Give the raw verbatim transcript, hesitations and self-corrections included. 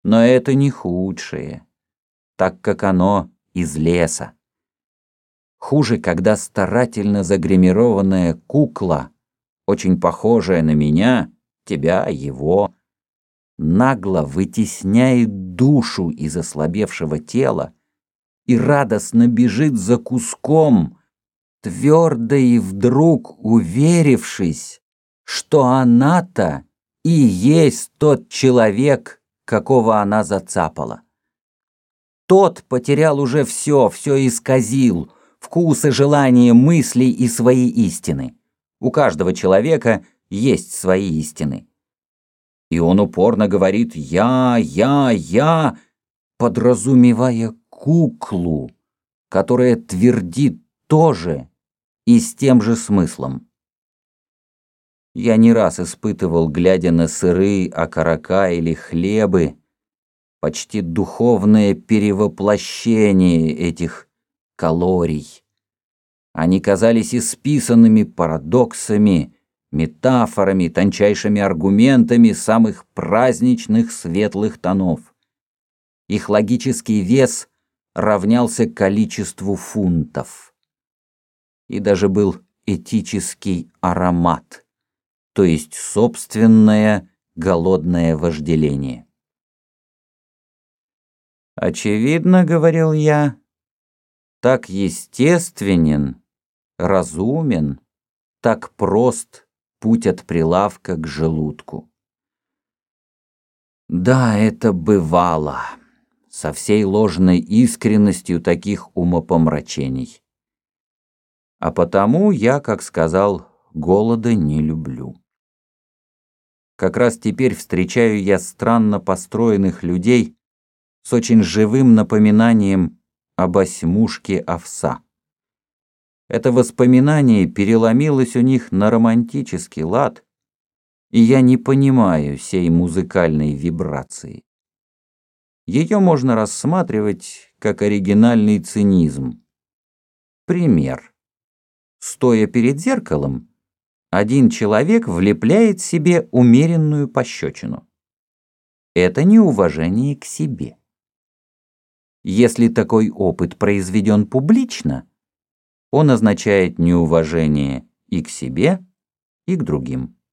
Но это не худшее, так как оно из леса. Хуже, когда старательно загримированная кукла, очень похожая на меня, тебя, его, нагло вытесняет душу из ослабевшего тела и радостно бежит за куском, твердо и вдруг уверившись, что она-то и есть тот человек, какого она зацапала. Тот потерял уже все, все исказил, вкус и желание мыслей и свои истины. У каждого человека есть свои истины. И он упорно говорит «я, я, я», подразумевая куклу, которая твердит тоже и с тем же смыслом. Я не раз испытывал, глядя на сыры, окорока или хлебы, почти духовное перевоплощение этих калорий. Они казались исписанными парадоксами, метафорами, тончайшими аргументами самых праздничных светлых тонов. Их логический вес равнялся количеству фунтов. И даже был этический аромат, то есть собственное голодное вожделение. «Очевидно, — говорил я, — так естественен, разумен, так прост путь от прилавка к желудку». Да, это бывало, со всей ложной искренностью таких умопомрачений. А потому я, как сказал, голода не люблю. Как раз теперь встречаю я странно построенных людей с очень живым напоминанием об осьмушке овса. Это воспоминание переломилось у них на романтический лад, и я не понимаю сей музыкальной вибрации. Ее можно рассматривать как оригинальный цинизм. Пример. Стоя перед зеркалом, один человек влепляет себе умеренную пощечину. Это неуважение к себе. Если такой опыт произведен публично, он означает неуважение и к себе, и к другим.